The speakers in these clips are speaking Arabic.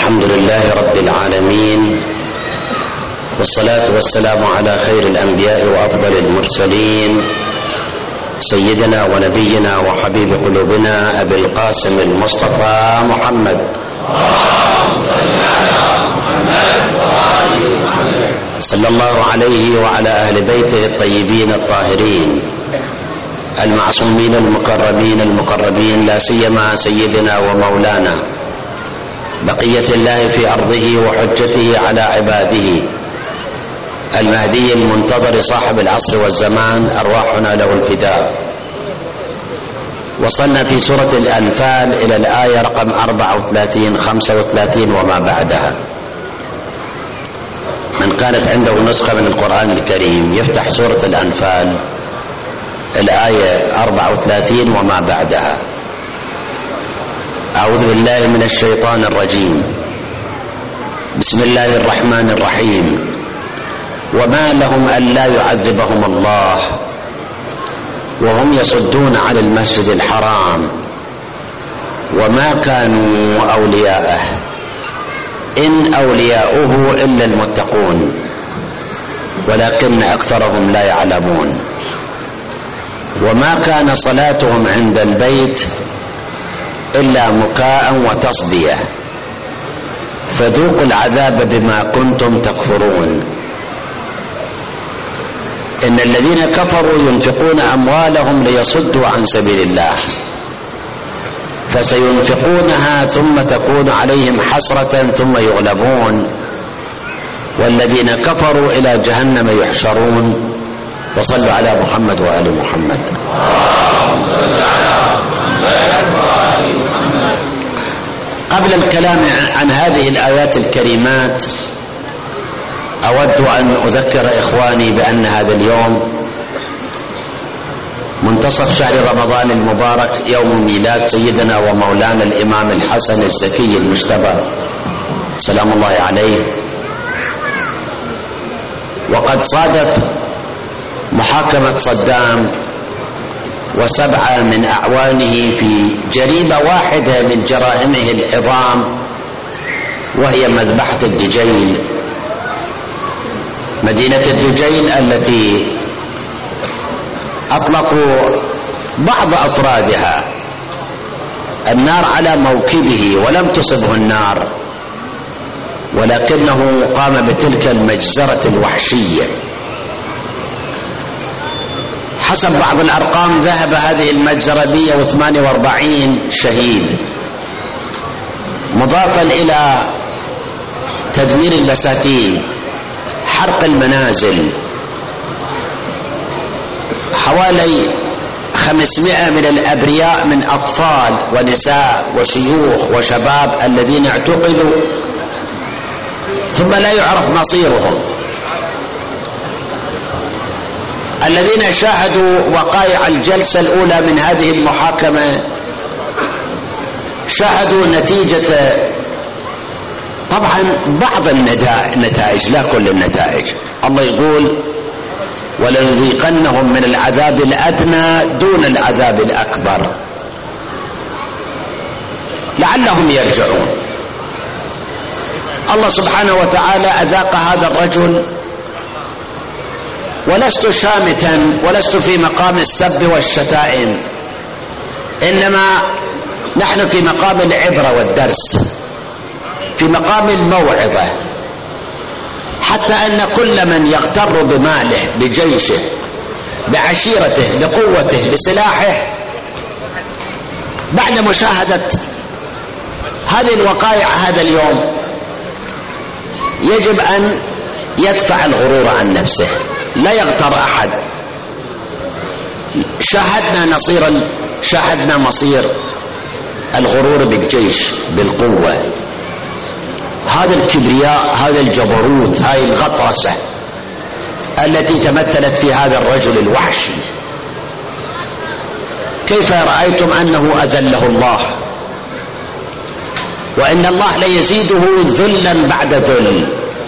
الحمد لله رب العالمين، والصلاة والسلام على خير الأنبياء وأفضل المرسلين، سيدنا ونبينا وحبيب قلوبنا أبي القاسم المصطفى محمد صلى الله عليه وعلى أهل بيته الطيبين الطاهرين المعصومين المقربين، لا سيما سيدنا ومولانا بقية الله في أرضه وحجته على عباده المهدي المنتظر صاحب العصر والزمان، أرواحنا له الفداء. وصلنا في سورة الأنفال إلى الآية رقم 34 35 وما بعدها. من كانت عنده نسخة من القرآن الكريم يفتح سورة الأنفال الآية 34 وما بعدها. أعوذ بالله من الشيطان الرجيم. بسم الله الرحمن الرحيم. وما لهم ألا يعذبهم الله وهم يصدون عن المسجد الحرام وما كانوا أولياءه إن أولياؤه إلا المتقون ولكن أكثرهم لا يعلمون. وما كان صلاتهم عند البيت إلا مكاء وتصدية فذوقوا العذاب بما كنتم تكفرون. إن الذين كفروا ينفقون أموالهم ليصدوا عن سبيل الله فسينفقونها ثم تكون عليهم حسرة ثم يغلبون والذين كفروا إلى جهنم يحشرون. وصلوا على محمد وآل محمد. قبل الكلام عن هذه الآيات الكريمات أود أن أذكر إخواني بأن هذا اليوم منتصف شهر رمضان المبارك، يوم ميلاد سيدنا ومولانا الإمام الحسن الزكي المجتبى سلام الله عليه. وقد صادت محاكمة صدام و7 من أعوانه في جريمة واحدة من جرائمه العظام، وهي مذبحة الدجيل، مدينة الدجيل التي أطلقوا بعض أفرادها النار على موكبه ولم تصبه النار، ولكنه قام بتلك المجزرة الوحشية. حسب بعض الأرقام ذهب هذه المجزرة 148 شهيد، مضافا إلى تدمير البساتين، حرق المنازل، حوالي 500 من الأبرياء من أطفال ونساء وشيوخ وشباب الذين اعتقلوا ثم لا يعرف مصيرهم. الذين شاهدوا وقائع الجلسة الأولى من هذه المحاكمة شاهدوا نتيجة، طبعا بعض النتائج لا كل النتائج. الله يقول ولنذيقنهم من العذاب الأدنى دون العذاب الأكبر لعلهم يرجعون. الله سبحانه وتعالى أذاق هذا الرجل، ولست شامتا ولست في مقام السب والشتائم، إنما نحن في مقام العبرة والدرس، في مقام الموعظة، حتى أن كل من يغتر بماله بجيشه بعشيرته بقوته بسلاحه بعد مشاهدة هذه الوقائع هذا اليوم يجب أن يدفع الغرور عن نفسه، لا يغتر أحد. شاهدنا مصير الغرور بالجيش بالقوة، هذا الكبرياء، هذا الجبروت، هذه الغطرسة التي تمثلت في هذا الرجل الوحشي. كيف رأيتم أنه أذله الله؟ وإن الله ليزيده ذلا بعد ذل.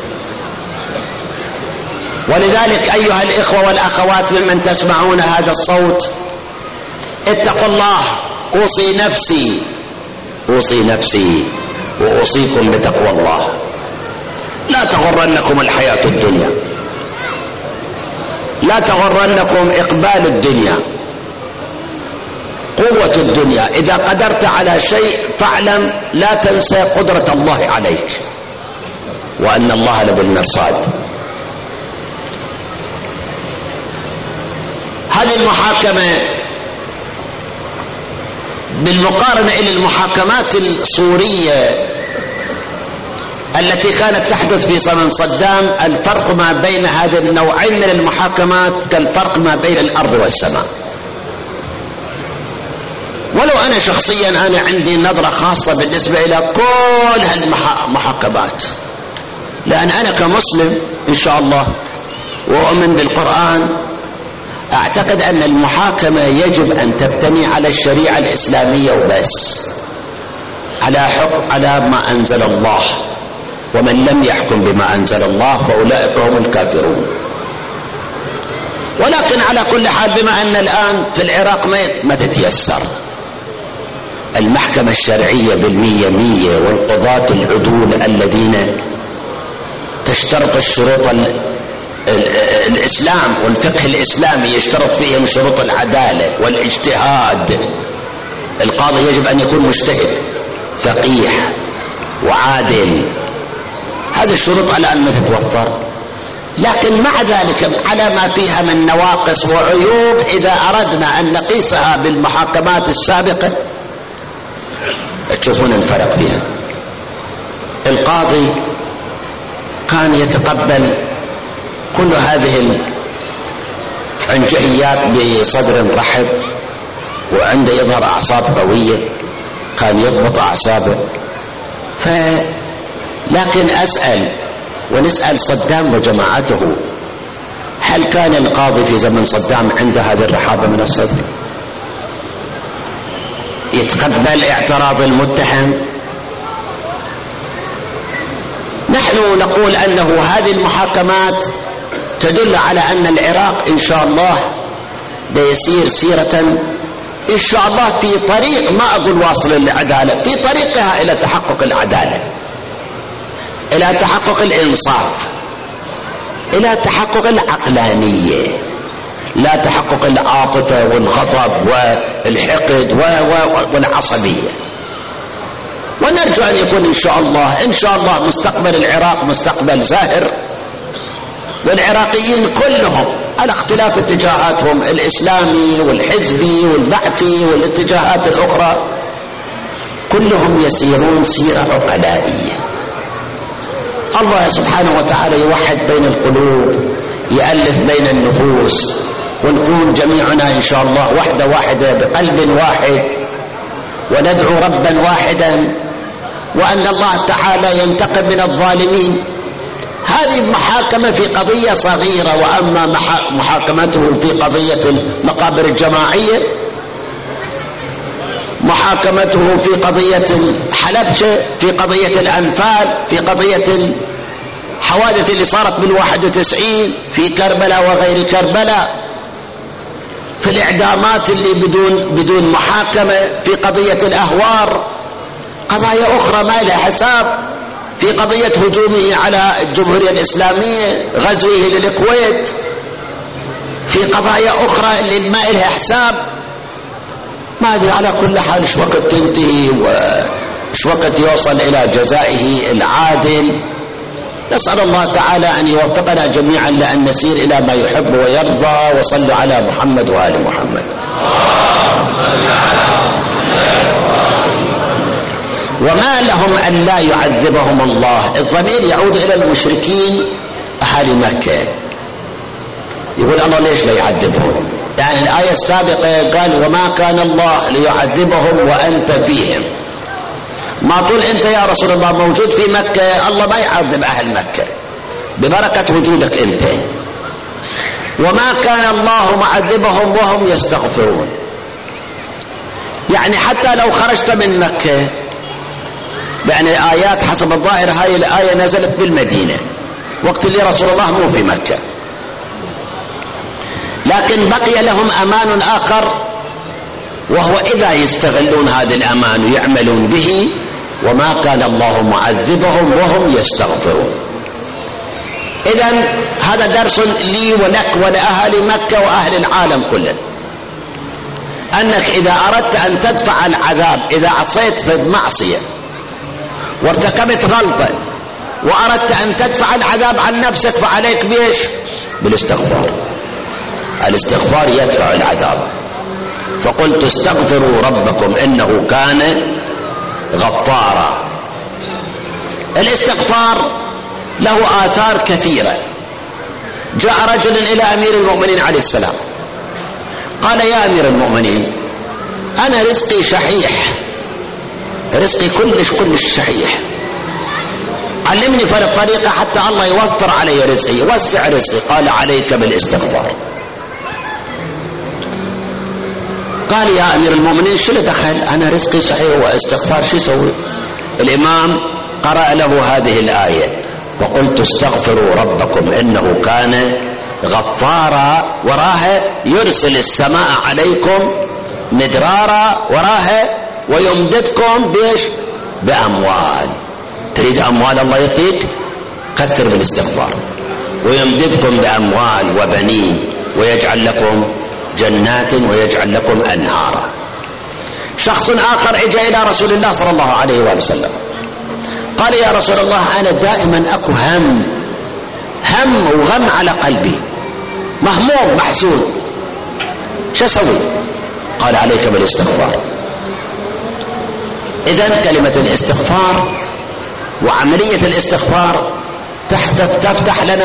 ولذلك أيها الإخوة والأخوات ممن تسمعون هذا الصوت، اتقوا الله. أوصي نفسي وأوصيكم بتقوى الله. لا تغرنكم الحياة الدنيا، لا تغرنكم إقبال الدنيا، قوة الدنيا. إذا قدرت على شيء فاعلم لا تنسى قدرة الله عليك وأن الله لبالمرصاد. هذه المحاكمة بالمقارنة إلى المحاكمات السورية التي كانت تحدث في زمن صدام، الفرق ما بين هذه النوعين من المحاكمات كالفرق ما بين الأرض والسماء. ولو أنا شخصيا أنا عندي نظرة خاصة بالنسبة إلى كل هالمحاكمات، لأن أنا كمسلم إن شاء الله وأؤمن بالقرآن أعتقد أن المحاكمة يجب أن تبتني على الشريعة الإسلامية وبس، على حكم على ما أنزل الله، ومن لم يحكم بما أنزل الله فأولئك هم الكافرون. ولكن على كل حال بما أن الآن في العراق ما تتيسر المحكمة الشرعية بالمية مية، والقضاة العدول الذين تشترط الشروط الإسلام والفقه الإسلامي يشترط فيهم شروط العدالة والاجتهاد. القاضي يجب أن يكون مجتهد فقيه وعادل، هذه الشروط على أن تتوفر. لكن مع ذلك على ما فيها من نواقص وعيوب إذا أردنا أن نقيسها بالمحاكمات السابقة تشوفون الفرق فيها. القاضي كان يتقبل كل هذه العنجهيات بصدر رحب، وعنده يظهر أعصاب قوية، كان يضبط أعصابه. لكن أسأل ونسأل صدام وجماعته، هل كان القاضي في زمن صدام عنده هذه الرحابة من الصدر؟ يتقبل اعتراض المتهم؟ نحن نقول أنه هذه المحاكمات تدل على أن العراق إن شاء الله يسير سيرة إن شاء الله في طريق، ما أقول واصل للعدالة، في طريقها إلى تحقق العدالة، إلى تحقق الإنصاف، إلى تحقق العقلانية، لا تحقق العاطفة والغضب والحقد والعصبية. ونرجو أن يكون إن شاء الله مستقبل العراق مستقبل زاهر، والعراقيين كلهم على اختلاف اتجاهاتهم الإسلامي والحزبي والبعثي والاتجاهات الأخرى كلهم يسيرون سيرة عقلائية. الله سبحانه وتعالى يوحد بين القلوب، يألف بين النفوس، ونكون جميعنا إن شاء الله وحدة واحدة بقلب واحد، وندعو ربا واحدا، وأن الله تعالى ينتقم من الظالمين. هذه محاكمة في قضية صغيرة، وأما محاكمته في قضية المقابر الجماعية، محاكمته في قضية حلبشة، في قضية الأنفال، في قضية الحوادث اللي صارت بال91 في كربلاء وغير كربلاء، في الإعدامات اللي بدون محاكمة، في قضية الأهوار، قضايا أخرى ما لها حساب، في قضية هجومه على الجمهورية الإسلامية، غزوه للكويت، في قضايا أخرى اللي ما لها حساب. ما أدري على كل حال شو وقت تنتهي وش وقت يوصل إلى جزائه العادل. نسأل الله تعالى أن يوفقنا جميعا لأن نسير إلى ما يحب ويرضى. وصلوا على محمد وآل محمد. وما لهم أن لا يعذبهم الله. الضمير يعود إلى المشركين أهل مكة. يقول الله ليش لا يعذبهم؟ يعني الآية السابقة قال وما كان الله ليعذبهم وأنت فيهم. ما طول أنت يا رسول الله موجود في مكة الله ما يعذب أهل مكة ببركة وجودك أنت. وما كان الله معذبهم وهم يستغفرون. يعني حتى لو خرجت من مكة، يعني الآيات حسب الظاهر هاي الآية نزلت بالمدينة وقت اللي رسول الله مو في مكة، لكن بقي لهم أمان آخر، وهو إذا يستغلون هذا الأمان ويعملون به وما كان الله معذبهم وهم يستغفرون. إذن هذا درس لي ولك ولأهل مكة وأهل العالم كله، أنك إذا أردت أن تدفع العذاب، إذا عصيت في المعصية وارتكبت غلطة وأردت أن تدفع العذاب عن نفسك، فعليك بإيش؟ بالاستغفار. الاستغفار يدفع العذاب. فقلت استغفروا ربكم إنه كان غفارا. الاستغفار له آثار كثيرة. جاء رجل إلى أمير المؤمنين عليه السلام قال: يا أمير المؤمنين، أنا رزقي شحيح، رزقي كلش شحيح، علمني فرق طريقة حتى الله يوفر علي رزقي، يوسع رزقي. قال: عليك بالاستغفار. قال: يا أمير المؤمنين شو دخل؟ أنا رزقي صحيح واستغفار شو يسوي؟ الإمام قرأ له هذه الآية: وقلت استغفروا ربكم إنه كان غفارا، وراها يرسل السماء عليكم مدرارا، وراها ويمددكم بيش؟ بأموال. تريد أموال الله يعطيك؟ كثر بالاستغفار. ويمددكم بأموال وبنين ويجعل لكم جنات ويجعل لكم أنهارا. شخص آخر اجى إلى رسول الله صلى الله عليه وآله وسلم قال: يا رسول الله، أنا دائما أكو هم وغم على قلبي، مهموم محزون، شو أسوي؟ قال: عليك بالاستغفار. إذن كلمة الاستغفار وعملية الاستغفار تفتح لنا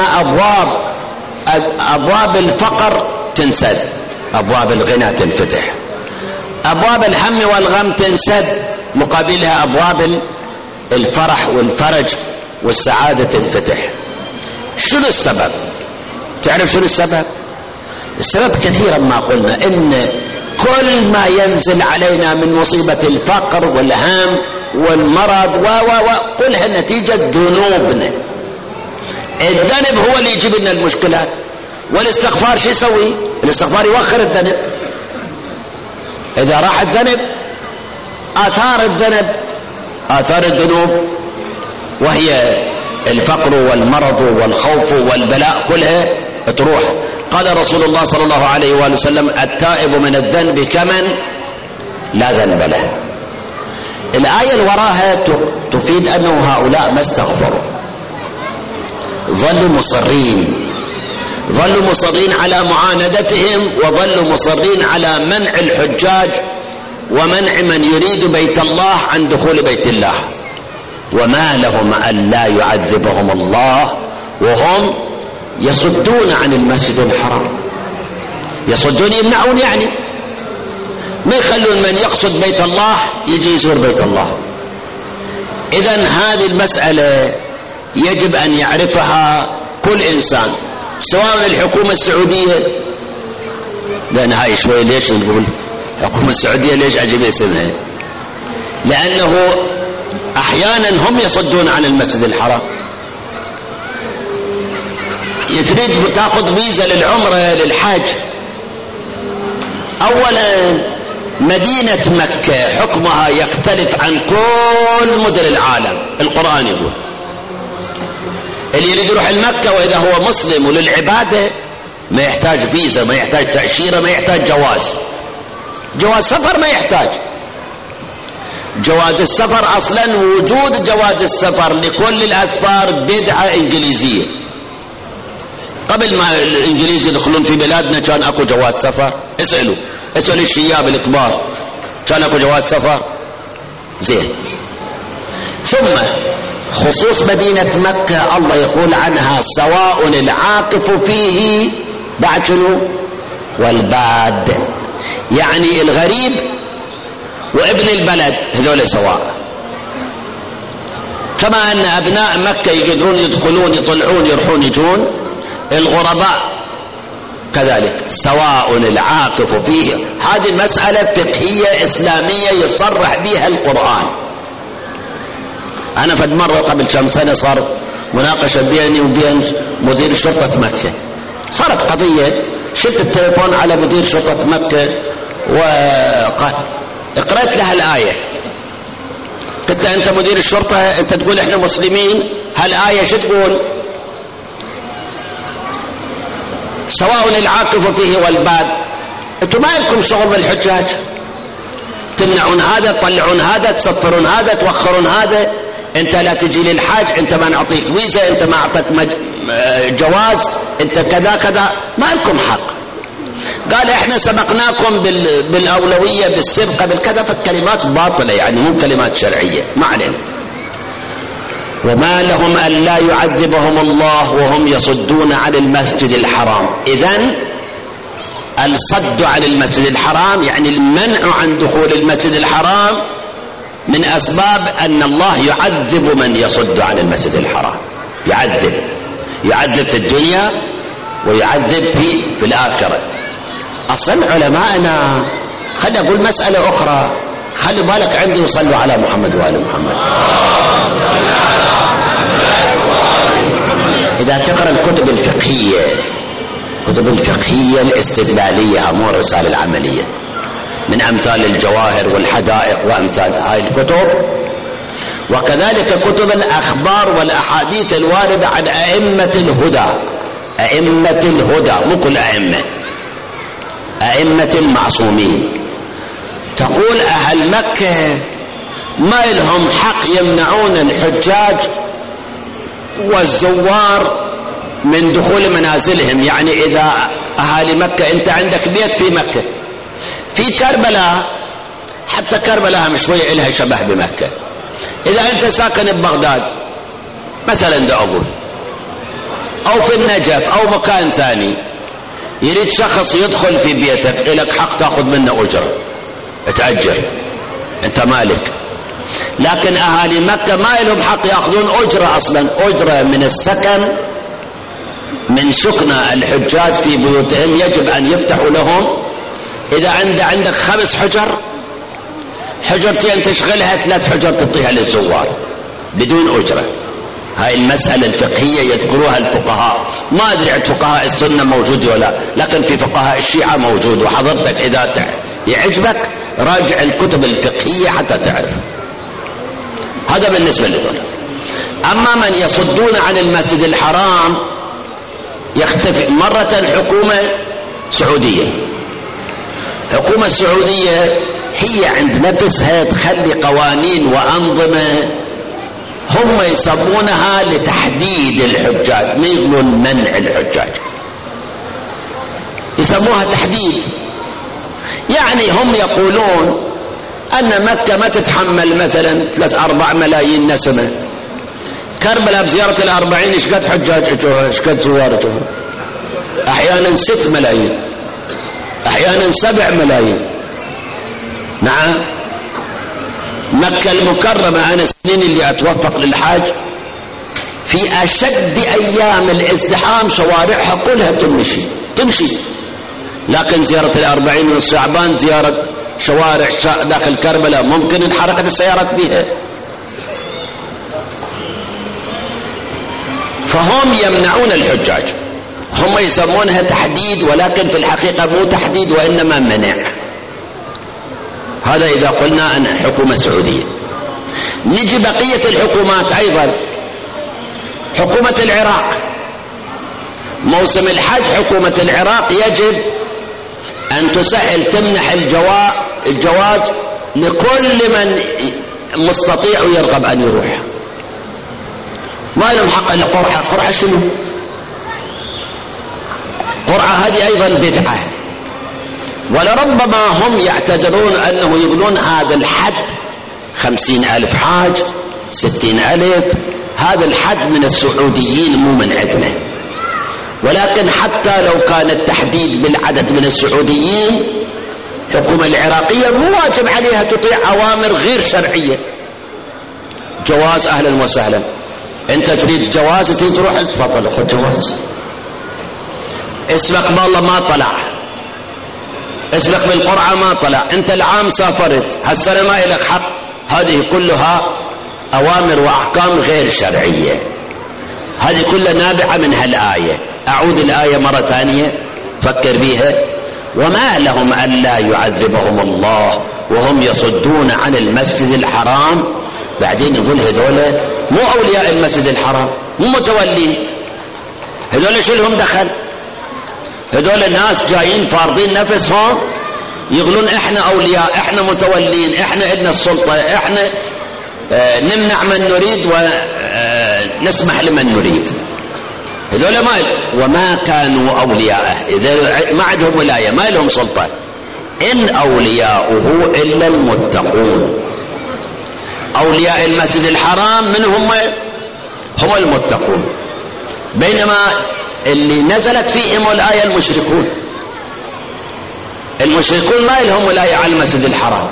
أبواب الفقر تنسد، أبواب الغنى تنفتح، أبواب الهم والغم تنسد، مقابلها أبواب الفرح والفرج والسعادة تنفتح. شنو السبب؟ تعرف شنو السبب؟ السبب كثيرا ما قلنا إن كل ما ينزل علينا من مصيبة الفقر والهم والمرض كلها نتيجة ذنوبنا. الذنب هو اللي يجيب لنا المشكلات. والاستغفار شو يسوي؟ الاستغفار يوخر الذنب. إذا راح الذنب آثار الذنوب وهي الفقر والمرض والخوف والبلاء كلها تروح. قال رسول الله صلى الله عليه وآله وسلم: التائب من الذنب كمن لا ذنب له. الآية اللي وراها تفيد أنه هؤلاء ما استغفروا، ظلوا مصرين على معاندتهم، وظلوا مصرين على منع الحجاج ومنع من يريد بيت الله عن دخول بيت الله. وما لهم ألا يعذبهم الله وهم يصدون عن المسجد الحرام. يصدون يمنعون، يعني ما يخلون من يقصد بيت الله يجي يزور بيت الله. إذن هذه المسألة يجب أن يعرفها كل إنسان، سواء الحكومة السعودية، لأن هاي شوي ليش نقول الحكومة السعودية ليش أجيب اسمها؟ لأنه أحيانا هم يصدون عن المسجد الحرام. تريد تأخذ فيزا للعمرة للحج، أولا مدينة مكة حكمها يختلف عن كل مدن العالم. القرآن يقول اللي يريد يروح المكة وإذا هو مسلم وللعبادة ما يحتاج فيزا، ما يحتاج تأشيرة، ما يحتاج جواز سفر، ما يحتاج جواز السفر. أصلا وجود جواز السفر لكل الأسفار بدعة إنجليزية. قبل ما الإنجليز يدخلون في بلادنا كان أكو جواز سفر. اسألوا الشياب الكبار كان أكو جواز سفر؟ زين. ثم خصوص مدينة مكة الله يقول عنها: سواء العاكف فيه بعد شنو؟ والباد. يعني الغريب وابن البلد هذول سواء. كما أن أبناء مكة يقدرون يدخلون يطلعون يروحون يجون، الغرباء كذلك سواء العاكف فيه. هذه مسألة فقهية إسلامية يصرح بها القرآن. أنا فد مرة قبل كم سنة صار مناقشة بيني وبين مدير شرطة مكة، صارت قضية، شلت التليفون على مدير شرطة مكة وقرأت لها الآية: قلت له أنت مدير الشرطة، أنت تقول إحنا مسلمين، هالآية شو تقول؟ سواء العاكف فيه والباد. أنتم ما لكم شغل بالحجاج، تمنعون هذا، تطلعون هذا، تسفرون هذا، توخرون هذا. أنت لا تجي للحاج، أنت ما نعطيك فيزا، أنت ما أعطيك جواز، أنت كذا كذا، ما لكم حق. قال احنا سبقناكم بالأولوية، بالسبقة، بالكذا. فالكلمات باطلة يعني مو كلمات شرعية، ما علينا. وما لهم ألا يعذبهم الله وهم يصدون عن المسجد الحرام. إذن الصد عن المسجد الحرام يعني المنع عن دخول المسجد الحرام من أسباب أن الله يعذب من يصد عن المسجد الحرام. يعذب في الدنيا ويعذب في الآخرة. أصلا علماءنا، خلي أقول مسألة أخرى، خلي بالك عندي، وصلوا على محمد وآل محمد. إذا تقرأ الكتب الفقهية الاستدلالية، مو الرسالة العملية، من أمثال الجواهر والحدائق وأمثال هاي الكتب، وكذلك كتب الأخبار والأحاديث الواردة عن أئمة الهدى، مو كل أئمة المعصومين، تقول أهل مكة ما لهم حق يمنعون الحجاج والزوار من دخول منازلهم. يعني إذا أهالي مكة، أنت عندك بيت في مكة، في كربلاء، حتى كربلاء مش شوية إلها شبه بمكة. إذا أنت ساكن ببغداد مثلا، دا أقول، أو في النجف أو مكان ثاني، يريد شخص يدخل في بيتك، إلك حق تأخذ منه أجرة، تأجر، أنت مالك. لكن أهالي مكة ما لهم حق يأخذون أجرة أصلا، أجرة من السكن، من سكن الحجاج في بيوتهم، يجب أن يفتحوا لهم. إذا عندك 5 حجر، حجرتين تشغلها، 3 حجر تعطيها للزوار بدون أجرة. هاي المسألة الفقهية يذكروها الفقهاء، ما أدري عند فقهاء السنة موجود ولا، لكن في فقهاء الشيعة موجود. وحضرتك إذا يعجبك راجع الكتب الفقهية حتى تعرف. هذا بالنسبة لدول. أما من يصدون عن المسجد الحرام يختفي. مرة حكومة سعودية هي عند نفسها تخلي قوانين وأنظمة هم يسمونها لتحديد الحجاج، ما يقولون منع الحجاج، يسموها تحديد. يعني هم يقولون أن مكة ما تتحمل مثلا 3-4 ملايين نسمة. كربلاء بزيارة 40 إيش قد حجاج اجوها، إيش قد زوار اجوها، أحيانا 6 ملايين، أحيانا 7 ملايين. نعم. مكة المكرمة أنا السنين اللي أتوفق للحاج، في أشد أيام الازدحام شوارعها كلها تمشي. لكن زيارة 40 من الشعبان، زيارة شوارع داخل كربلاء ممكن انحرقت السيارات بها. فهم يمنعون الحجاج، هم يسمونها تحديد، ولكن في الحقيقة مو تحديد وإنما منع. هذا إذا قلنا أن حكومة سعودية. نجي بقية الحكومات أيضا. حكومة العراق، موسم الحج حكومة العراق يجب أن تسهل، تمنح الجواز لكل من مستطيع ويرغب أن يروح. ما لهم حق إلا قرعة شنو؟ قرعة هذه أيضا بدعة. ولربما هم يعتذرون أنه يقولون هذا الحد 50,000 حاج، 60,000، هذا الحد من السعوديين مو من عندنا. ولكن حتى لو كان التحديد بالعدد من السعوديين، الحكومة العراقية مو واجب عليها تطيع أوامر غير شرعية. جواز أهلا وسهلا، أنت تريد جواز، تريد تروح، تفضل خذ جواز. اسمك بالله ما طلع، اسمك بالقرعة ما طلع، أنت العام سافرت، هالسنة ما إلك حق. هذه كلها أوامر وأحكام غير شرعية، هذه كلها نابعة من هالآية. أعود الآية مرة ثانية فكر بيها. وما لهم ألا يعذبهم الله وهم يصدون عن المسجد الحرام بعدين يقول هذول مو أولياء المسجد الحرام، مو متولين، هذول شو لهم دخل؟ هذول الناس جايين فارضين نفسهم يقولون احنا أولياء، احنا متولين، احنا إلنا السلطة، احنا نمنع من نريد ونسمح لمن نريد. هذول وما كانوا أولياءه، إذا ما عندهم ولاية ما لهم سلطة. إن أولياؤه إلا المتقون. أولياء المسجد الحرام من هم المتقون، بينما اللي نزلت فيهم الآية المشركون ما لهم ولاية على المسجد الحرام،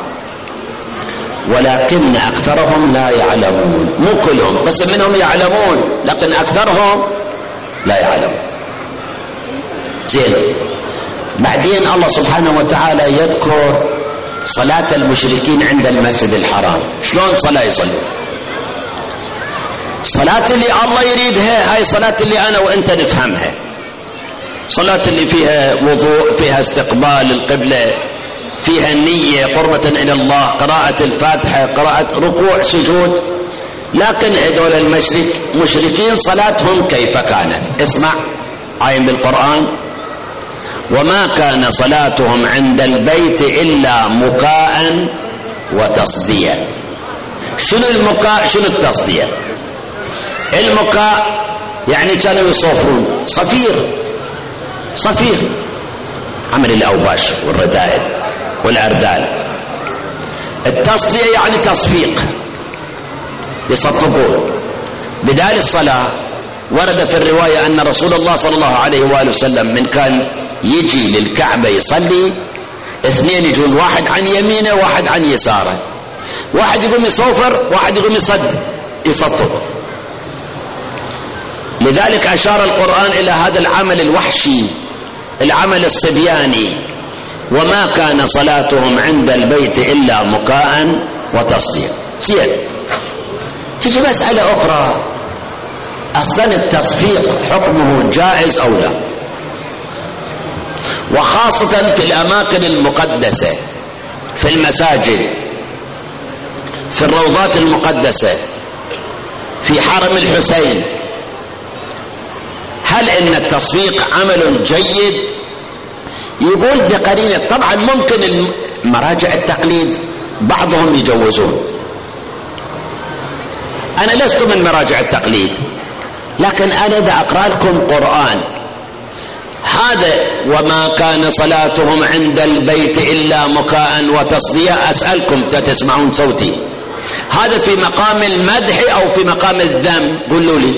ولكن أكثرهم لا يعلمون. مو كلهم بس منهم يعلمون، لكن أكثرهم لا يعلمون. زين، بعدين الله سبحانه وتعالى يذكر صلاة المشركين عند المسجد الحرام. شلون صلاة يصلي؟ صلاة اللي الله يريدها هاي صلاة اللي أنا وأنت نفهمها، صلاة اللي فيها وضوء، فيها استقبال القبلة، فيها النية قربة إلى الله، قراءة الفاتحة، قراءة ركوع سجود. لكن هذول المشركين صلاتهم كيف كانت؟ اسمع عين بالقرآن: وما كان صلاتهم عند البيت إلا مكاء وتصدية. شنو المكاء شنو التصدية؟ المكاء يعني كانوا يصوفون صفير عمل الأوباش والردائل والأردال. التصدية يعني تصفيق، يصفقون. بدال الصلاة ورد في الرواية أن رسول الله صلى الله عليه وآله وسلم من كان يجي للكعبة يصلي، اثنين يجون، واحد عن يمينه واحد عن يساره، واحد يقوم يصوفر واحد يقوم يصفق. لذلك أشار القرآن إلى هذا العمل الوحشي، العمل الصبياني: وما كان صلاتهم عند البيت إلا مكاء وتصدية. زين، تجي مسألة أخرى: أصلا التصفيق حكمه جائز أو لا؟ وخاصة في الأماكن المقدسة، في المساجد، في الروضات المقدسة، في حرم الحسين. هل إن التصفيق عمل جيد؟ يقول بقرينة. طبعا ممكن مراجع التقليد بعضهم يجوزون، أنا لست من مراجع التقليد، لكن أنا دا أقرأ لكم قرآن. هذا وما كان صلاتهم عند البيت إلا مكاء وتصدية. أسألكم تسمعون صوتي، هذا في مقام المدح أو في مقام الذم؟ قولوا لي.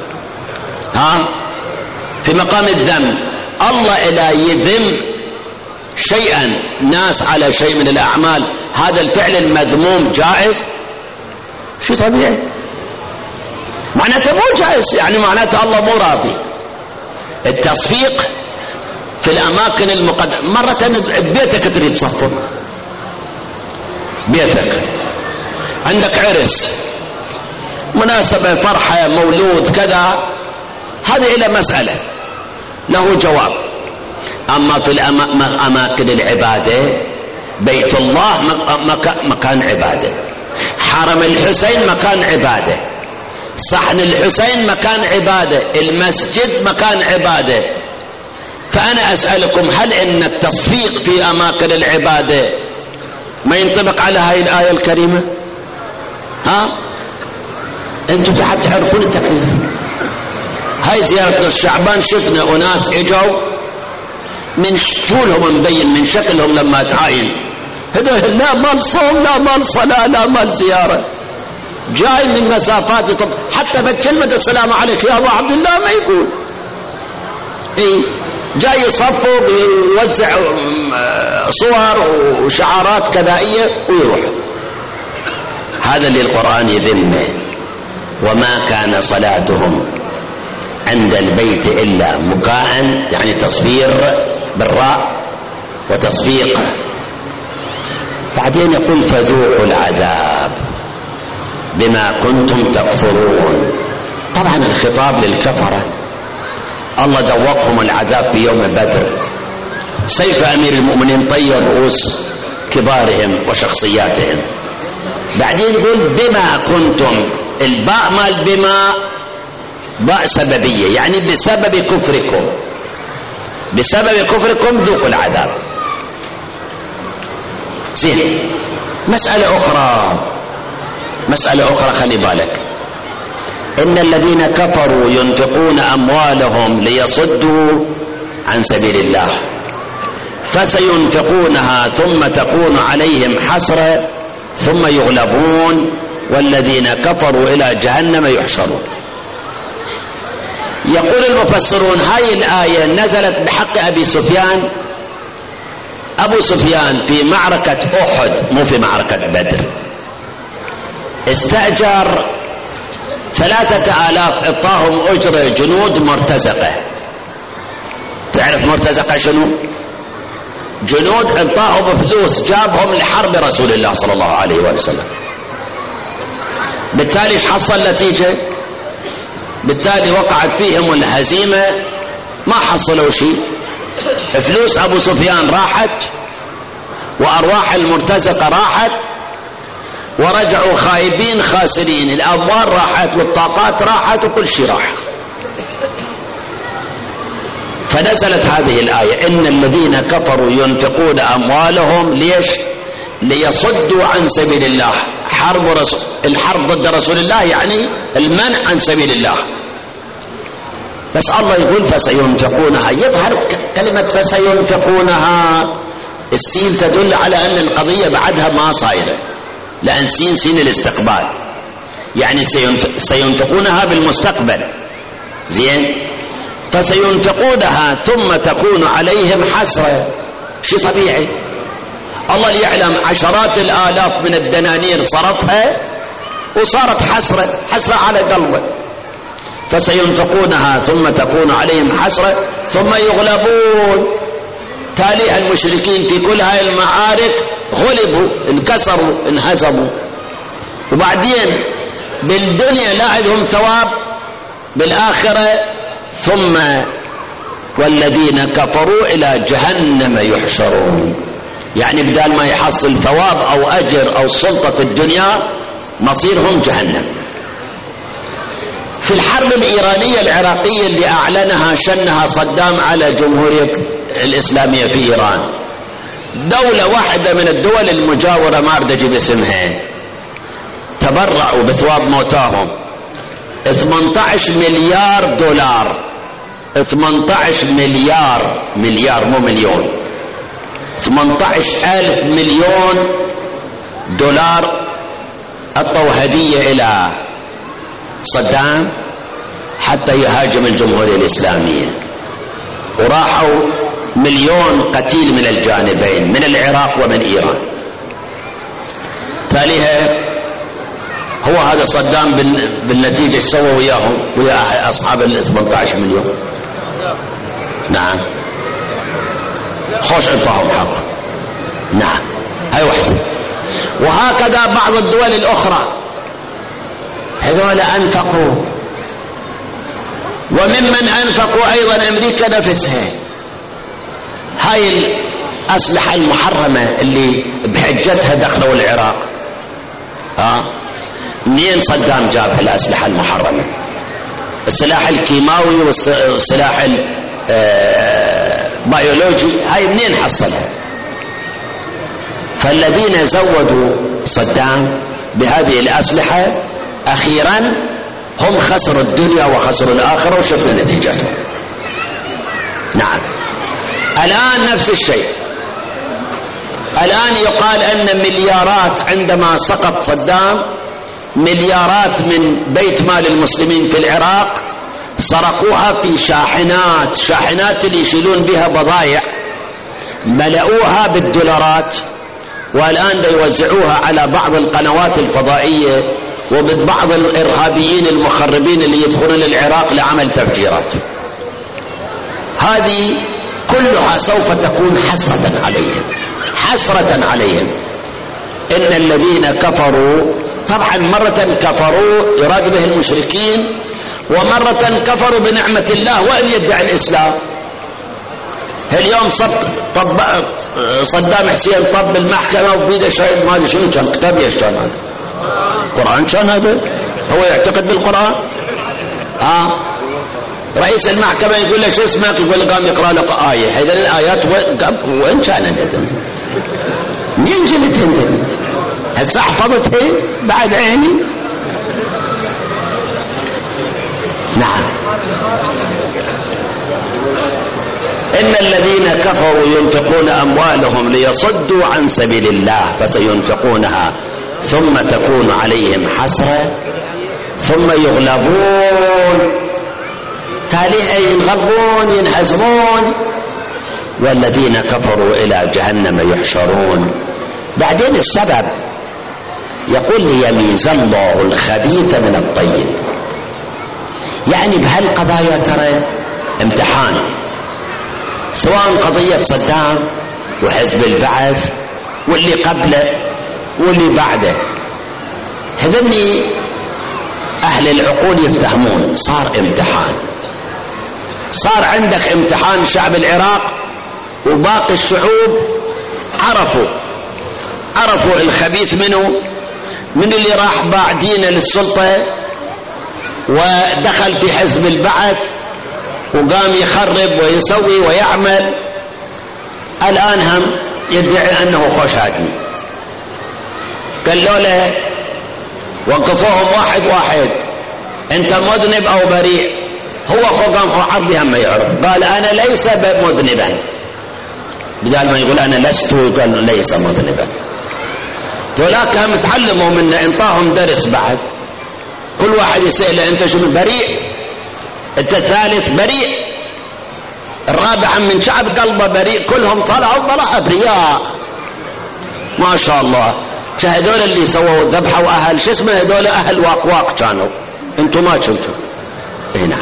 في مقام الذم. الله إلا يذم شيئا ناس على شيء من الأعمال، هذا الفعل المذموم جائز؟ شو طبيعي؟ معناته مو جائز، يعني معناته الله مو راضي. التصفيق في الأماكن المقدسة. مرة بيتك تريد تصفق، بيتك عندك عرس، مناسبة، فرحة، مولود، كذا، هذه إلى مسألة له جواب. أما في أماكن العبادة، بيت الله مكان عبادة، حرم الحسين مكان عبادة، صحن الحسين مكان عبادة، المسجد مكان عبادة. فأنا أسألكم: هل إن التصفيق في أماكن العبادة ما ينطبق على هاي الآية الكريمة؟ أنتم تعرفون التكليف. هاي زيارة الشعبان شفنا أناس اجوا من شكلهم مبين، من شكلهم لما تعاين، هذا لا مال صوم لا مال صلاة لا مال زيارة، جاي من مسافات. طب حتى بكلمة السلام عليك يا أبو عبد الله ما يقول. جاي يصفوا بيوزع صور وشعارات كذائية ويروح. هذا اللي القرآن يذمه: وما كان صلاتهم عند البيت إلا مكاء، يعني تصفير بالراء وتصفيق. بعدين يقول: فذوقوا العذاب بما كنتم تكفرون. طبعا الخطاب للكفرة، الله ذوقهم العذاب في يوم بدر. سيف أمير المؤمنين طير رؤوس كبارهم وشخصياتهم، بعدين يقول بما كنتم، الباء مال بما باء سببية، يعني بسبب كفركم، بسبب كفركم ذوقوا العذاب. زين، مسألة أخرى خلي بالك، إن الذين كفروا ينفقون أموالهم ليصدوا عن سبيل الله فسينفقونها ثم تكون عليهم حسرة ثم يغلبون والذين كفروا إلى جهنم يحشرون. يقول المفسرون هاي الآية نزلت بحق أبي سفيان. أبو سفيان في معركة أحد، مو في معركة بدر، استأجر 3000 اعطاهم أجرة جنود مرتزقة. تعرف مرتزقة شنو؟ جنود اعطاهم فلوس، جابهم لحرب رسول الله صلى الله عليه وسلم. بالتالي ايش حصل نتيجة؟ بالتالي وقعت فيهم الهزيمة، ما حصلوا شيء، فلوس أبو سفيان راحت وأرواح المرتزقة راحت ورجعوا خائبين خاسرين، الأموال راحت والطاقات راحت وكل شيء راح. فنزلت هذه الآية إن الذين كفروا ينفقون أموالهم ليش؟ ليصدوا عن سبيل الله. الحرب ضد رسول الله يعني المنع عن سبيل الله. بس الله يقول فسينفقونها، يظهر كلمة فسينفقونها السين تدل على أن القضية بعدها ما صايرة، لأن سين الاستقبال، يعني سينفقونها بالمستقبل. زين، فسينفقونها ثم تكون عليهم حسرة. شيء طبيعي، الله يعلم عشرات الآلاف من الدنانير صرفها وصارت حسرة على قلبه. فسينفقونها ثم تكون عليهم حسرة ثم يغلبون. تاليها المشركين في كل هاي المعارك غلبوا، انكسروا، انهزموا، وبعدين بالدنيا لا عندهم ثواب، بالآخرة ثم والذين كفروا إلى جهنم يحشرون. يعني بدال ما يحصل ثواب أو أجر أو سلطة في الدنيا مصيرهم جهنم. في الحرب الإيرانية العراقية اللي أعلنها شنها صدام على جمهورية الإسلامية في إيران، دولة واحدة من الدول المجاورة ما أريد أجيب اسمها تبرعوا بثواب موتاهم 18 مليار دولار. 18 مليار مو مليون، 18,000 مليون دولار أعطوا هدية إلى صدام حتى يهاجم الجمهورية الإسلامية، وراحوا 1,000,000 قتيل من الجانبين، من العراق ومن إيران. تاليها هو هذا صدام بالنتيجة سوى وياهم ويا أصحاب ال 18 مليون. نعم، خوش انطاهم حق. نعم، هاي واحدة. وهكذا بعض الدول الأخرى هذول أنفقوا، وممن أنفقوا أيضا أمريكا نفسها. هاي الأسلحة المحرمة اللي بحجتها دخلوا العراق، منين صدام جاب الأسلحة المحرمة؟ السلاح الكيماوي والسلاح البيولوجي، هاي منين حصلها؟ فالذين زودوا صدام بهذه الأسلحة أخيرا هم خسروا الدنيا وخسروا الآخرة، وشفنا نتيجتهم. نعم، الآن نفس الشيء. الآن يقال أن مليارات عندما سقط صدام، مليارات من بيت مال المسلمين في العراق سرقوها في شاحنات اللي يشيلون بها بضائع، ملؤوها بالدولارات، والآن يوزعوها على بعض القنوات الفضائية وبعض الإرهابيين المخربين اللي يدخلون العراق لعمل تفجيرات. هذه كلها سوف تكون حسرة عليهم. إن الذين كفروا، طبعا مرة كفروا يراد به المشركين، ومرة كفروا بنعمة الله وإن يدعي الإسلام. اليوم صدام حسين طب المحكمة وبيده شاهد ما ادري شنو كان كتاب يشتغل هذا قرآن كان هذا؟ هو يعتقد بالقرآن؟ رئيس المحكمة يقول له شو اسمك؟ يقول له قام يقرأ لك آية. هذه الآيات وين كانت؟ منين جبتها؟ هسه حفظتها بعد عيني. نعم. إن الذين كفروا ينفقون أموالهم ليصدوا عن سبيل الله فسينفقونها ثم تكون عليهم حسرة ثم يغلبون، تاليها ينغلبون ينهزمون، والذين كفروا إلى جهنم يحشرون. بعدين السبب يقول ليميز الله الخبيث من الطيب. يعني بهالقضايا ترى امتحان، سواء قضية صدام وحزب البعث واللي قبله واللي بعده، هذني أهل العقول يفتهمون. صار امتحان، صار عندك امتحان. شعب العراق وباقي الشعوب عرفوا الخبيث منه، من اللي راح باع دينه للسلطة ودخل في حزب البعث وقام يخرب ويسوي ويعمل. الآن هم يدعي أنه خوش هادي. قالوا له وقفوهم واحد واحد، أنت مذنب أو بريء؟ هو قام عرضي هم يعرف، قال أنا ليس مذنبا، بدل ما يقول أنا لست قال ليس مذنبا. ذولاك هم تعلموا منه، انطاهم درس. بعد كل واحد يسأله أنت شنو؟ بريء. أنت الثالث بريء. الرابع من شعب قلبه بريء. كلهم طلعوا براء أبرياء ما شاء الله. هذول اللي سووا ذبحوا أهل شو اسمه، هذول أهل واق كانوا، أنتم ما كنتوا. هنا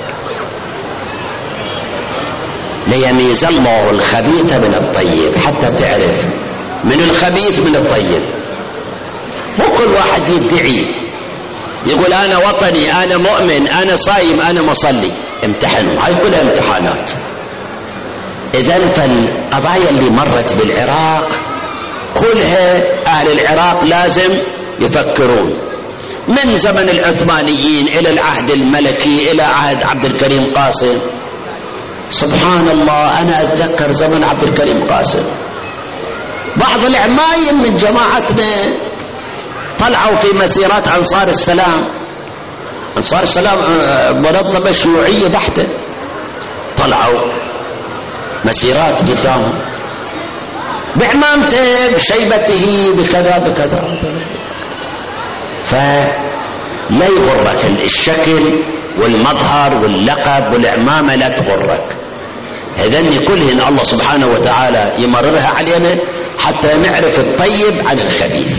ليميز الله الخبيث من الطيب، حتى تعرف من الخبيث من الطيب. مو كل واحد يدعي يقول أنا وطني، أنا مؤمن، أنا صايم، أنا مصلي. امتحنوا، هاي كلها امتحانات. إذن فالقضايا اللي مرت بالعراق كلها أهل العراق لازم يفكرون، من زمن العثمانيين إلى العهد الملكي إلى عهد عبد الكريم قاسم. سبحان الله، أنا أتذكر زمن عبد الكريم قاسم بعض العمايم من جماعتنا طلعوا في مسيرات أنصار السلام. أنصار السلام منظمة شيوعية بحتة، طلعوا مسيرات قدامهم بعمامته بشيبته بكذا بكذا. فلا يغرك الشكل والمظهر واللقب والعمامة، لا تغرك. هذني كلهن الله سبحانه وتعالى يمررها علينا حتى نعرف الطيب عن الخبيث.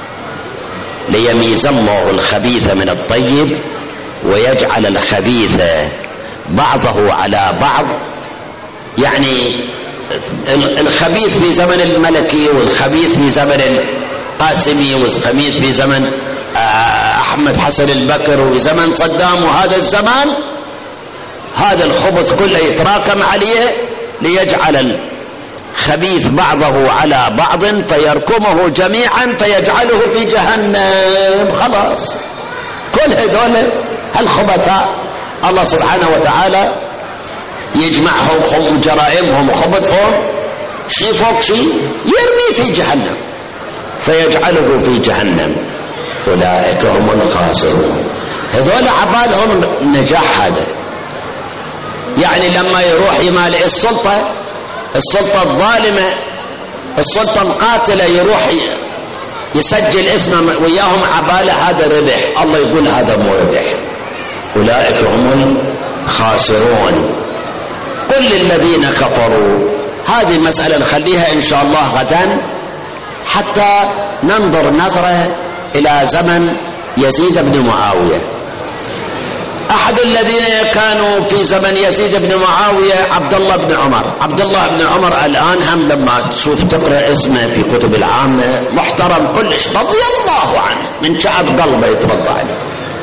ليميز الله الخبيث من الطيب ويجعل الخبيث بعضه على بعض. يعني الخبيث في زمن الملكي، والخبيث في زمن القاسمي، والخبيث في زمن أحمد حسن البكر، وفي زمن صدام. وهذا الزمان هذا الخبث كله يتراكم عليه ليجعل الخبيث بعضه على بعض فيركمه جميعا فيجعله في جهنم. خلاص كل هذول الخبثاء الله سبحانه وتعالى يجمعهم جرائمهم وخبثهم شيء فوق شيء، يرمي في جهنم فيجعله في جهنم. أولئك هم الخاسرون. هذول عبالهم نجاح. هذا يعني لما يروح يمالئ السلطة الظالمة، السلطة القاتلة، يروح يسجل اسمه وياهم عبالة، هذا ربح. الله يقول هذا مو ربح، أولئك هم الخاسرون. قل للذين كفروا. هذه مسألة نخليها إن شاء الله غدا حتى ننظر نظرة إلى زمن يزيد بن معاوية. أحد الذين كانوا في زمن يزيد بن معاوية عبد الله بن عمر. عبد الله بن عمر الآن هم لما تشوف تقرأ اسمه في كتب العامة محترم كلش، رضي الله عنه، من شعب قلبه يترضى عليه.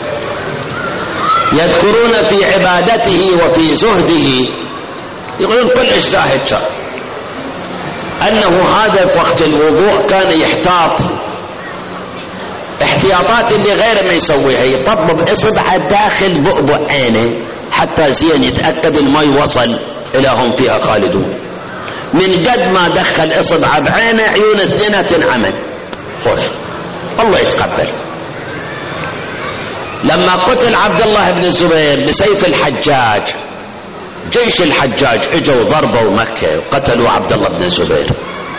يذكرون في عبادته وفي زهده، يقولون كلش زاهد شر، أنه هذا في وقت الوضوء كان يحتاط احتياطات اللي غيره ما يسويها، يطبب اصبعه داخل بؤبؤ عينه حتى زين يتأكد الماء وصل الى هم فيها خالدون. من قد ما دخل اصبعه بعينه عيون اثنين تنعمل. خوش الله يتقبل. لما قتل عبد الله بن الزبير بسيف الحجاج، جيش الحجاج اجوا ضربوا مكة وقتلوا عبد الله بن الزبير،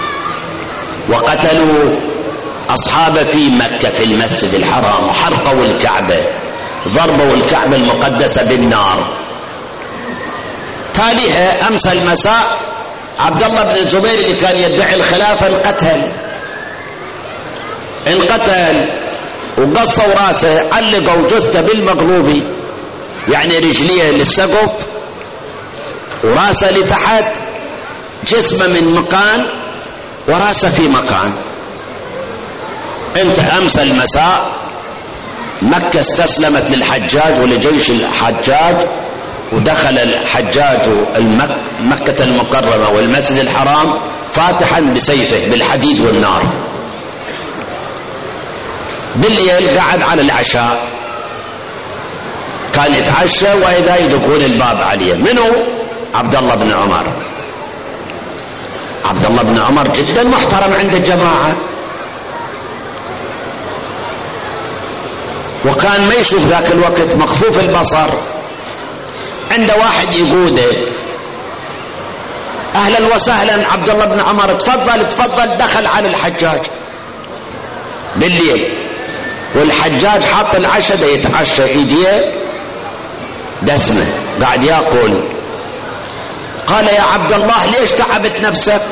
وقتلوا أصحابه في مكة في المسجد الحرام، وحرقوا الكعبة، ضربوا الكعبة المقدسة بالنار. تاليها أمس المساء عبد الله بن الزبير اللي كان يدعي الخلافة انقتل وقصوا راسه، علقوا جثته بالمقلوبي، يعني رجليه للسقف وراسه لتحت، جسمه من مكان وراسه في مكان. انت امس المساء مكة استسلمت للحجاج ولجيش الحجاج، ودخل الحجاج مكة المكرمة والمسجد الحرام فاتحا بسيفه بالحديد والنار. بالليل قعد على العشاء، كان يتعشى واذا يدقون الباب عليه. منو؟ عبد الله بن عمر. عبد الله بن عمر جدا محترم عند الجماعة، وكان ما يشوف ذاك الوقت، مخفوف البصر. عنده واحد يقوده، اهلا وسهلا عبد الله بن عمر، تفضل تفضل. دخل على الحجاج بالليل والحجاج حاط العشاء يتعشى، ايديه دسمه قاعد ياكل. قال يا عبد الله ليش تعبت نفسك؟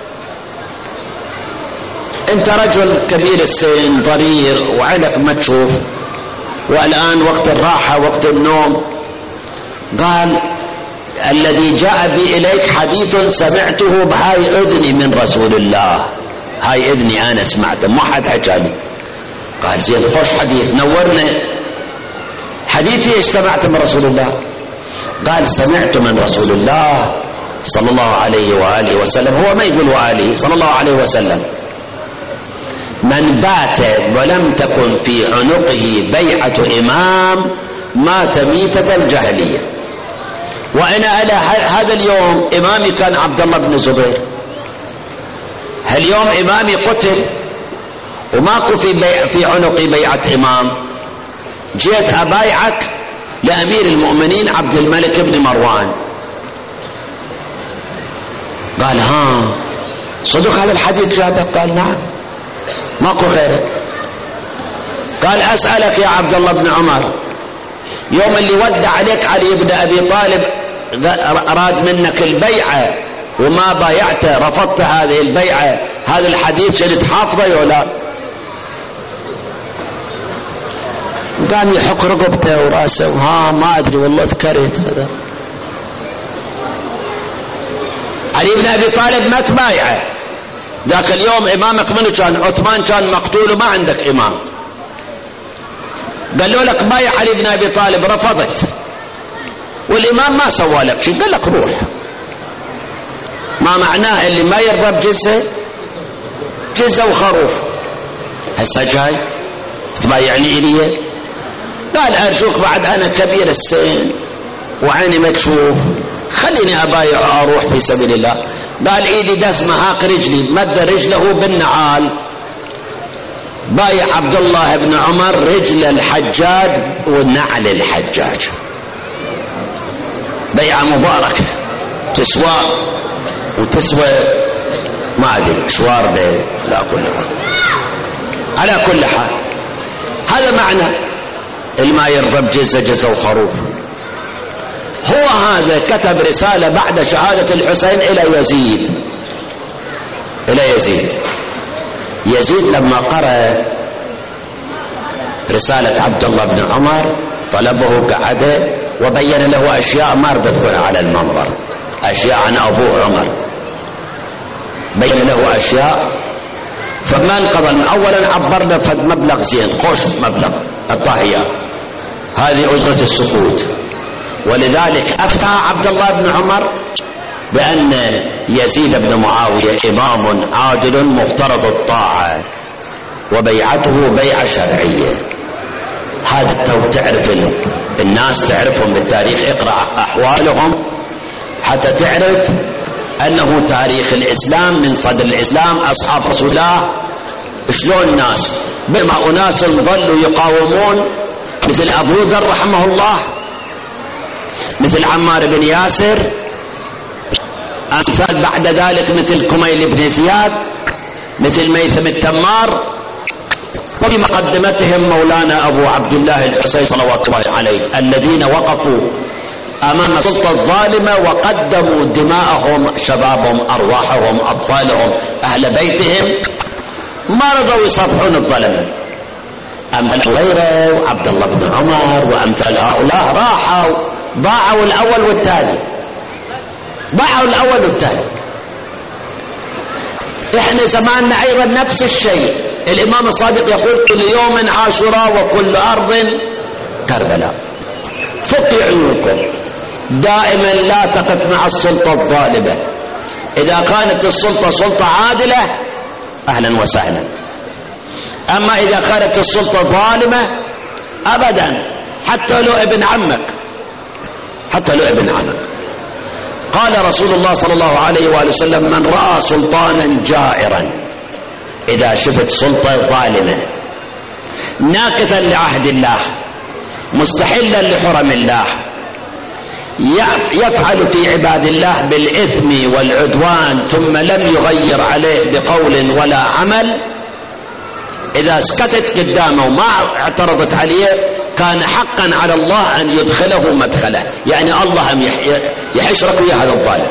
انت رجل كبير السن ضرير وعينك ما تشوف، والآن وقت الراحة وقت النوم. قال الذي جاء بي إليك حديث سمعته بهاي أذني من رسول الله، هاي إذني أنا سمعته، ما حد حكاني. قال زين خوش حديث، نورنا. حديثي ايش سمعت من رسول الله؟ قال سمعت من رسول الله صلى الله عليه وآله وسلم، هو ما يقول وآله، صلى الله عليه وسلم، من بات ولم تكن في عنقه بيعة إمام مات ميتة الجاهلية. وأنا على هذا اليوم إمامي كان عبد الله بن الزبير، هاليوم إمامي قتل وماكو في عنقي بيعة إمام، جيت أبايعك لأمير المؤمنين عبد الملك بن مروان. قال ها صدق هذا الحديث جابك؟ قال نعم ماكو غيره. قال أسألك يا عبد الله بن عمر، يوم اللي ودع عليك علي بن أبي طالب أراد منك البيعة وما بايعته، رفضت هذه البيعة، هذا الحديث شدت حافظه ولا؟ قام يحك رقبته وراسه، ها ما أدري والله ذكرت هذا. علي بن أبي طالب ما تبايعه ذاك اليوم. إمامك منو كان؟ عثمان كان مقتول وما عندك إمام. قالوا لك بايع علي بن أبي طالب، رفضت، والإمام ما سوى لك شيء، قال لك روح. ما معناه اللي ما يرضى بجزة جزة وخروف. هسه جاي تبايعني إليه؟ قال أرجوك بعد أنا كبير السن وعيني ما تشوف، خليني أبايع أروح في سبيل الله. قال إيدي دسمة، هاك رجلي، مد رجله بالنعال. بايع عبد الله بن عمر رجل الحجاج ونعل الحجاج، بيعة مباركة تسوى وتسوى ما أدري شوار بيه، لا كل حال. على كل حال هذا معنى اللي ما يرضى بجزة جزة وخروف. هو هذا كتب رسالة بعد شهادة الحسين إلى يزيد. يزيد لما قرأ رسالة عبد الله بن عمر طلبه قعده وبين له أشياء ما رد تكون على المنبر، أشياء عن أبوه عمر، بين له أشياء. فما انقضى، أولا عبرنا فد مبلغ زين، خوش مبلغ الطاهية، هذه أجرة السكوت. ولذلك أفتى عبد الله بن عمر بأن يزيد بن معاوية إمام عادل مفترض الطاعة، وبيعته بيعة شرعية. هذا تو تعرف الناس تعرفهم بالتاريخ، اقرأ أحوالهم حتى تعرف أنه تاريخ الإسلام من صدر الإسلام أصحاب رسول الله شلون الناس، بما أناس ظلوا يقاومون مثل أبو ذر رحمه الله، مثل عمار بن ياسر، أمثال بعد ذلك مثل كميل بن زياد، مثل ميثم التمار، وفي مقدمتهم مولانا أبو عبد الله الحسين صلوات الله عليه، الذين وقفوا أمام السلطة الظالمة وقدموا دماءهم، شبابهم، أرواحهم، أطفالهم، أهل بيتهم، ما رضوا يصفحون الظلمة. أمثال غيره وعبد الله بن عمر وأمثال هؤلاء راحوا باعوا الأول والثاني، باعوا الأول والثاني. إحنا زماننا أيضا نفس الشيء. الإمام الصادق يقول كل يوم عاشوراء وكل أرض كربلاء. فقوا عيونكم، دائما لا تقف مع السلطة الظالمة. إذا كانت السلطة سلطة عادلة أهلا وسهلا، أما إذا كانت السلطة ظالمة أبدا، حتى لو ابن عمك، حتى لو ابن عمك. قال رسول الله صلى الله عليه وآله وسلم: من رأى سلطانا جائرا، إذا شفت سلطة ظالمة ناقضا لعهد الله مستحلا لحرم الله يفعل في عباد الله بالإثم والعدوان ثم لم يغير عليه بقول ولا عمل، إذا سكتت قدامه وما اعترضت عليه كان حقا على الله أن يدخله مدخله، يعني الله يحشرك ويا هذا الظالم.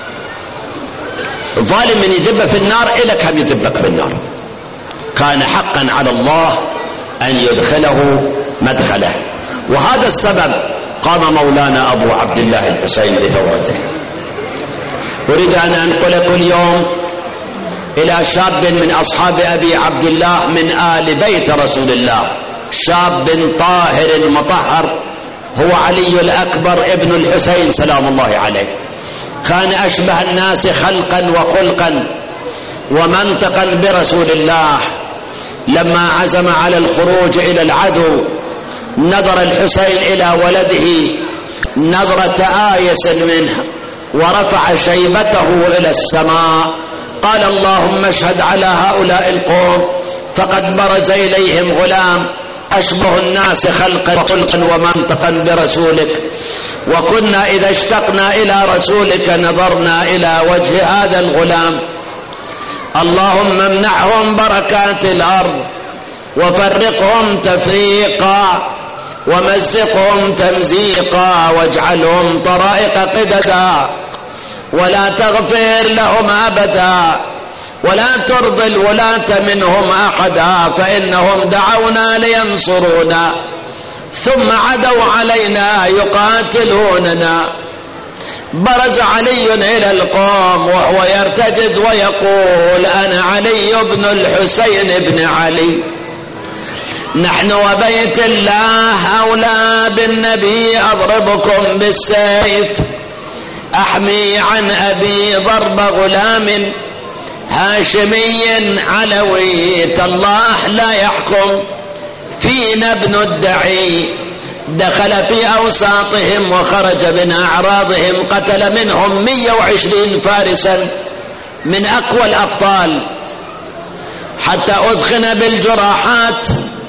الظالم من يدب في النار إلك هم يدبك في النار، كان حقا على الله أن يدخله مدخله. وهذا السبب قام مولانا أبو عبد الله الحسين لثورته. أريد أن أنقلكم اليوم إلى شاب من أصحاب أبي عبد الله من آل بيت رسول الله، شاب طاهر مطهر، هو علي الأكبر ابن الحسين سلام الله عليه. كان أشبه الناس خلقا وخلقا ومنطقا برسول الله. لما عزم على الخروج إلى العدو نظر الحسين إلى ولده نظرة آيس منه ورفع شيبته إلى السماء، قال: اللهم اشهد على هؤلاء القوم فقد برز إليهم غلام أشبه الناس خلقا وخلقا ومنطقا برسولك، وكنا إذا اشتقنا إلى رسولك نظرنا إلى وجه هذا الغلام. اللهم امنعهم بركات الأرض وفرقهم تفريقا ومزقهم تمزيقا واجعلهم طرائق قددا، ولا تغفر لهم أبدا، ولا ترضي الولاة منهم أحدا، فإنهم دعونا لينصرونا ثم عدوا علينا يقاتلوننا. برز علي إلى القوم وهو يرتجز ويقول: أنا علي بن الحسين بن علي، نحن وبيت الله أولى بالنبي، أضربكم بالسيف أحمي عن أبي ضرب غلام هاشمي علوي، تالله لا يحكم فينا ابن الدعي. دخل في أوساطهم وخرج من أعراضهم، قتل منهم 120 فارسا من أقوى الأبطال، حتى أدخن بالجراحات،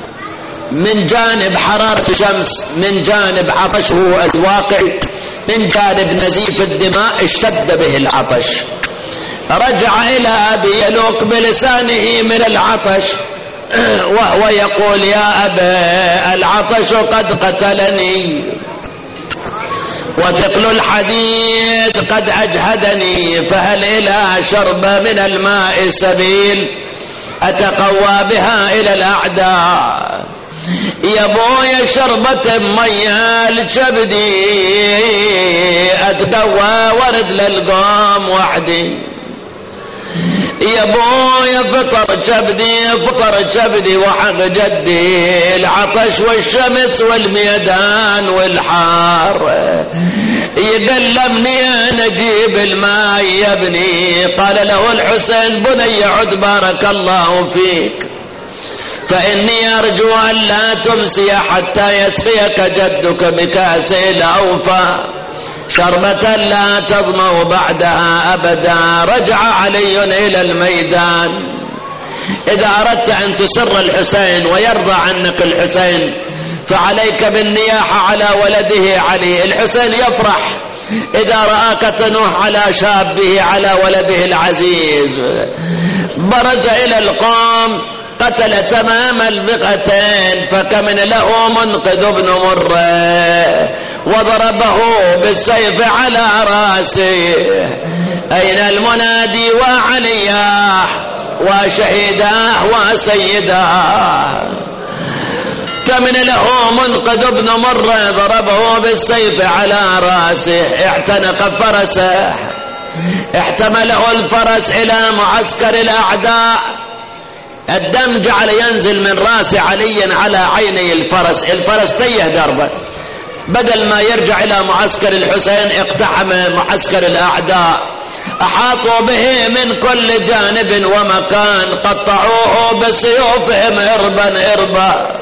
من جانب حرارة الشمس، من جانب عطشه الواقع، من جانب نزيف الدماء اشتد به العطش. رجع إلى أبي يلوق بلسانه من العطش وهو يقول: يا أبا العطش قد قتلني وثقل الحديد قد أجهدني، فهل إلى شرب من الماء سبيل أتقوى بها إلى الأعداء؟ يا بويا شربة مياه الكبدي أتقوى ورد للقوم وحدي، يا بويا فطر كبدي وحق جدي، العطش والشمس والميدان والحار يدلمني أنا أجيب الماء يا ابني. قال له الحسين: بني عد بارك الله فيك، فإني أرجو أن لا تمسي حتى يسقيك جدك بكأس الأوفى شربة لا تظمأ بعدها أبدا. رجع علي إلى الميدان. إذا أردت أن تسر الحسين ويرضى عنك الحسين فعليك بالنياحة على ولده علي. الحسين يفرح إذا رآك تنوح على شابه على ولده العزيز. برز إلى القوم قتل تمام البقعتين فكمن له منقذ بن مرة وضربه بالسيف على راسه. أين المنادي وعلياه وشهيداه وسيداه؟ كمن له منقذ بن مرة ضربه بالسيف على راسه. اعتنق فرسه احتمله الفرس إلى معسكر الأعداء. الدم جعل ينزل من راس علي على عيني الفرس. الفرس تيه دربه. بدل ما يرجع إلى معسكر الحسين اقتحم معسكر الأعداء. أحاطوا به من كل جانب ومكان. قطعوه بسيوفهم إربا إربا.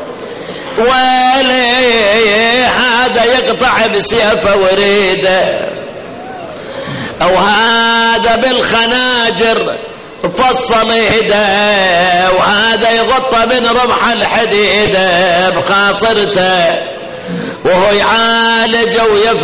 ويلي هذا يقطع بسيفه وريده أو هذا بالخناجر فصل يده وهذا يغطى من رمح الحديدة بخاصرته وهو يعالج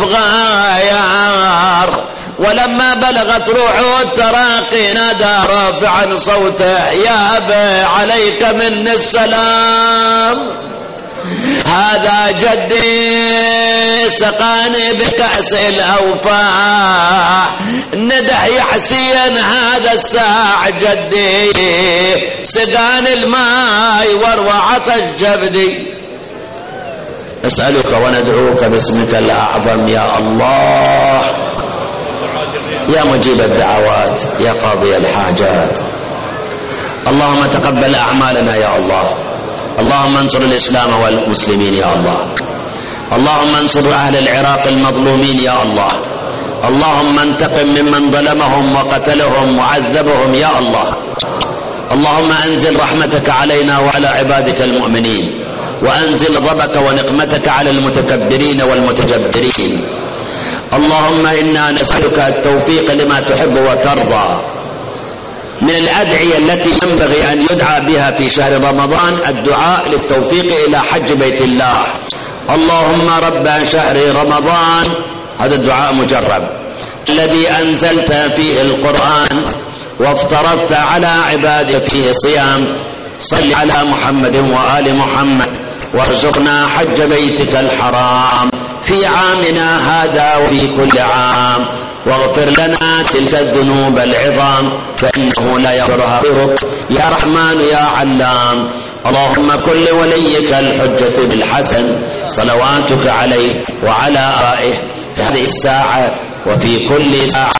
ويفغير. ولما بلغت روحه التراقي نادى رافعا صوته يا أبا عليك مني السلام. هذا جدي سقاني بكأس الأوفاء. ندح يحسين هذا الساع جدي سقاني الماء وروى عطش جبدي. نسألك وندعوك باسمك الأعظم يا الله يا مجيب الدعوات يا قاضي الحاجات. اللهم تقبل أعمالنا يا الله. اللهم انصر الإسلام والمسلمين يا الله. اللهم انصر أهل العراق المظلومين يا الله. اللهم انتقم ممن ظلمهم وقتلهم وعذبهم يا الله. اللهم أنزل رحمتك علينا وعلى عبادك المؤمنين وأنزل غضبك ونقمتك على المتكبرين والمتجبرين. اللهم إنا نسألك التوفيق لما تحب وترضى. من الأدعية التي ينبغي أن يدعى بها في شهر رمضان الدعاء للتوفيق إلى حج بيت الله. اللهم رب شهر رمضان هذا الدعاء مجرب الذي أنزلت فيه القرآن وافترضت على عبادك فيه صيام. صل على محمد وآل محمد وارزقنا حج بيتك الحرام في عامنا هذا وفي كل عام. واغفر لنا تلك الذنوب العظام فإنه لا يغفرها غيرك يا رحمن يا علام. اللهم كن لوليك الحجة بالحسن صلواتك عليه وعلى آبائه في هذه الساعة وفي كل ساعة.